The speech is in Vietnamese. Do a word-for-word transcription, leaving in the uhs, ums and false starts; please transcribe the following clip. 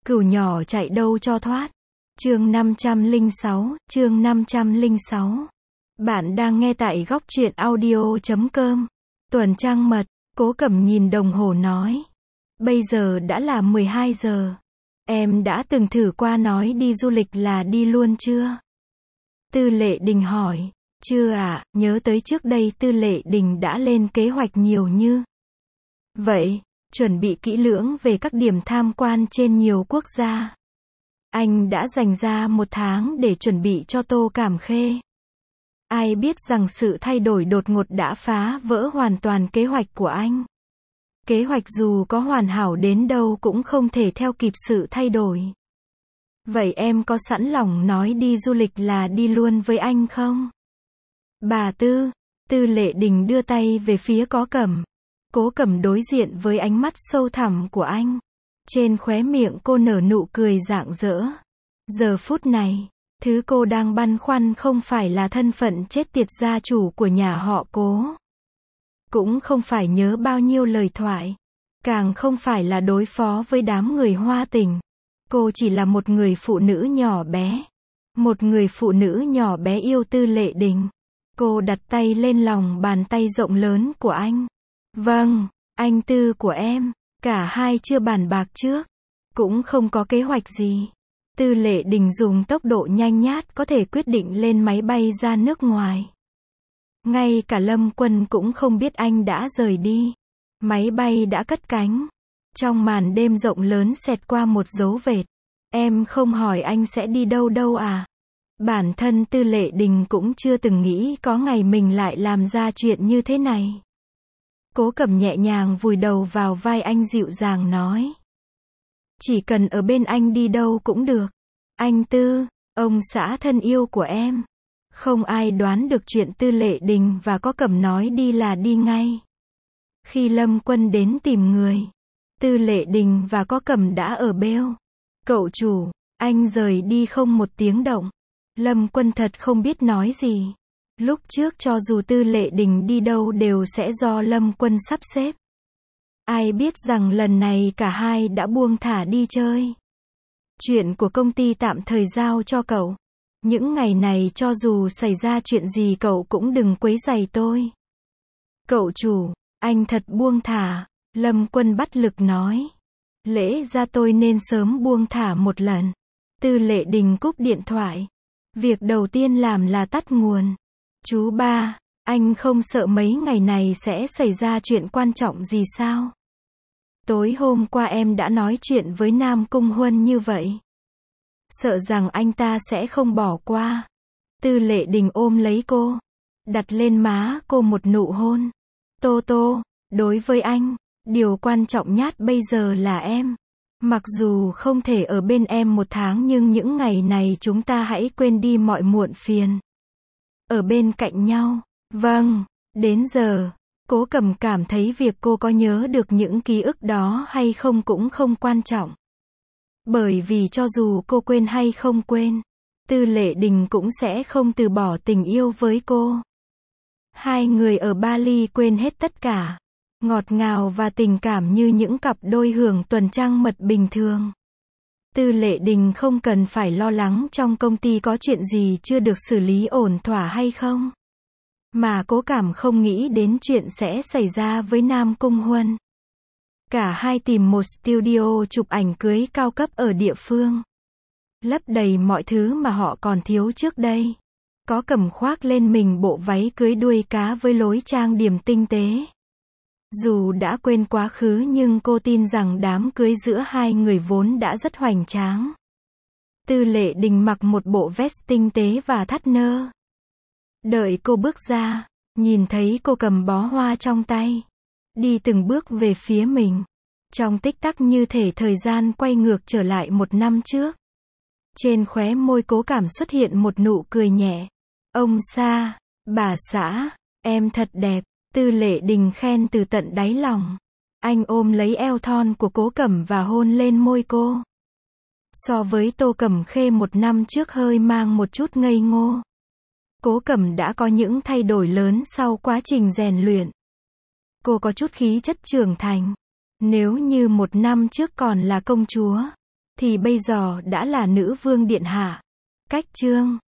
Cừu nhỏ chạy đâu cho thoát. Chương năm trăm lẻ sáu, chương năm trăm lẻ sáu. Bạn đang nghe tại góc truyện audio chấm com. Tuần trăng mật, Cố Cẩm nhìn đồng hồ nói. Bây giờ đã là mười hai giờ. Em đã từng thử qua nói đi du lịch là đi luôn chưa? Tư Lệ Đình hỏi. Chưa ạ, à, nhớ tới trước đây Tư Lệ Đình đã lên kế hoạch nhiều như vậy, chuẩn bị kỹ lưỡng về các điểm tham quan trên nhiều quốc gia. Anh đã dành ra một tháng để chuẩn bị cho Tô Cảm Khê. Ai biết rằng sự thay đổi đột ngột đã phá vỡ hoàn toàn kế hoạch của anh. Kế hoạch dù có hoàn hảo đến đâu cũng không thể theo kịp sự thay đổi. Vậy em có sẵn lòng nói đi du lịch là đi luôn với anh không? Bà Tư, Tư Lệ Đình đưa tay về phía Cố Cẩm. Cố Cẩm đối diện với ánh mắt sâu thẳm của anh. Trên khóe miệng cô nở nụ cười rạng rỡ. Giờ phút này, thứ cô đang băn khoăn không phải là thân phận chết tiệt gia chủ của nhà họ Cố. Cũng không phải nhớ bao nhiêu lời thoại. Càng không phải là đối phó với đám người Hoa Tình. Cô chỉ là một người phụ nữ nhỏ bé. Một người phụ nữ nhỏ bé yêu Tư Lệ Đình. Cô đặt tay lên lòng bàn tay rộng lớn của anh. Vâng, anh Tư của em. Cả hai chưa bàn bạc trước. Cũng không có kế hoạch gì. Tư Lệ Đình dùng tốc độ nhanh nhát có thể quyết định lên máy bay ra nước ngoài. Ngay cả Lâm Quân cũng không biết anh đã rời đi. Máy bay đã cất cánh. Trong màn đêm rộng lớn xẹt qua một dấu vệt. Em không hỏi anh sẽ đi đâu đâu à? Bản thân Tư Lệ Đình cũng chưa từng nghĩ có ngày mình lại làm ra chuyện như thế này. Cố Cẩm nhẹ nhàng vùi đầu vào vai anh dịu dàng nói. Chỉ cần ở bên anh đi đâu cũng được. Anh Tư, ông xã thân yêu của em. Không ai đoán được chuyện Tư Lệ Đình và Cố Cẩm nói đi là đi ngay. Khi Lâm Quân đến tìm người, Tư Lệ Đình và Cố Cẩm đã ở bêu. Cậu chủ, anh rời đi không một tiếng động. Lâm Quân thật không biết nói gì. Lúc trước cho dù Tư Lệ Đình đi đâu đều sẽ do Lâm Quân sắp xếp. Ai biết rằng lần này cả hai đã buông thả đi chơi. Chuyện của công ty tạm thời giao cho cậu. Những ngày này cho dù xảy ra chuyện gì cậu cũng đừng quấy rầy tôi. Cậu chủ, anh thật buông thả. Lâm Quân bắt lực nói. Lẽ ra tôi nên sớm buông thả một lần. Tư Lệ Đình cúp điện thoại. Việc đầu tiên làm là tắt nguồn. Chú ba, anh không sợ mấy ngày này sẽ xảy ra chuyện quan trọng gì sao? Tối hôm qua em đã nói chuyện với Nam Cung Huân như vậy. Sợ rằng anh ta sẽ không bỏ qua. Tư Lệ Đình ôm lấy cô. Đặt lên má cô một nụ hôn. Tô Tô, đối với anh, điều quan trọng nhất bây giờ là em. Mặc dù không thể ở bên em một tháng nhưng những ngày này chúng ta hãy quên đi mọi muộn phiền. Ở bên cạnh nhau. Vâng, đến giờ, Cố Cẩm cảm thấy việc cô có nhớ được những ký ức đó hay không cũng không quan trọng. Bởi vì cho dù cô quên hay không quên, Tư Lệ Đình cũng sẽ không từ bỏ tình yêu với cô. Hai người ở Bali quên hết tất cả. Ngọt ngào và tình cảm như những cặp đôi hưởng tuần trăng mật bình thường. Tư Lệ Đình không cần phải lo lắng trong công ty có chuyện gì chưa được xử lý ổn thỏa hay không. Mà Cố Cảm không nghĩ đến chuyện sẽ xảy ra với Nam Cung Huân. Cả hai tìm một studio chụp ảnh cưới cao cấp ở địa phương. Lấp đầy mọi thứ mà họ còn thiếu trước đây. Cố Cẩm khoác lên mình bộ váy cưới đuôi cá với lối trang điểm tinh tế. Dù đã quên quá khứ nhưng cô tin rằng đám cưới giữa hai người vốn đã rất hoành tráng. Tư Lệ Đình mặc một bộ vest tinh tế và thắt nơ. Đợi cô bước ra, nhìn thấy cô cầm bó hoa trong tay. Đi từng bước về phía mình. Trong tích tắc như thể thời gian quay ngược trở lại một năm trước. Trên khóe môi Cố Cảm xuất hiện một nụ cười nhẹ. Ông Sa, bà xã, em thật đẹp. Tư Lệ Đình khen từ tận đáy lòng. Anh ôm lấy eo thon của Cố Cẩm và hôn lên môi cô. So với Tô Cẩm Khê một năm trước hơi mang một chút ngây ngô. Cố Cẩm đã có những thay đổi lớn sau quá trình rèn luyện. Cô có chút khí chất trưởng thành. Nếu như một năm trước còn là công chúa, thì bây giờ đã là nữ vương điện hạ. Cách chương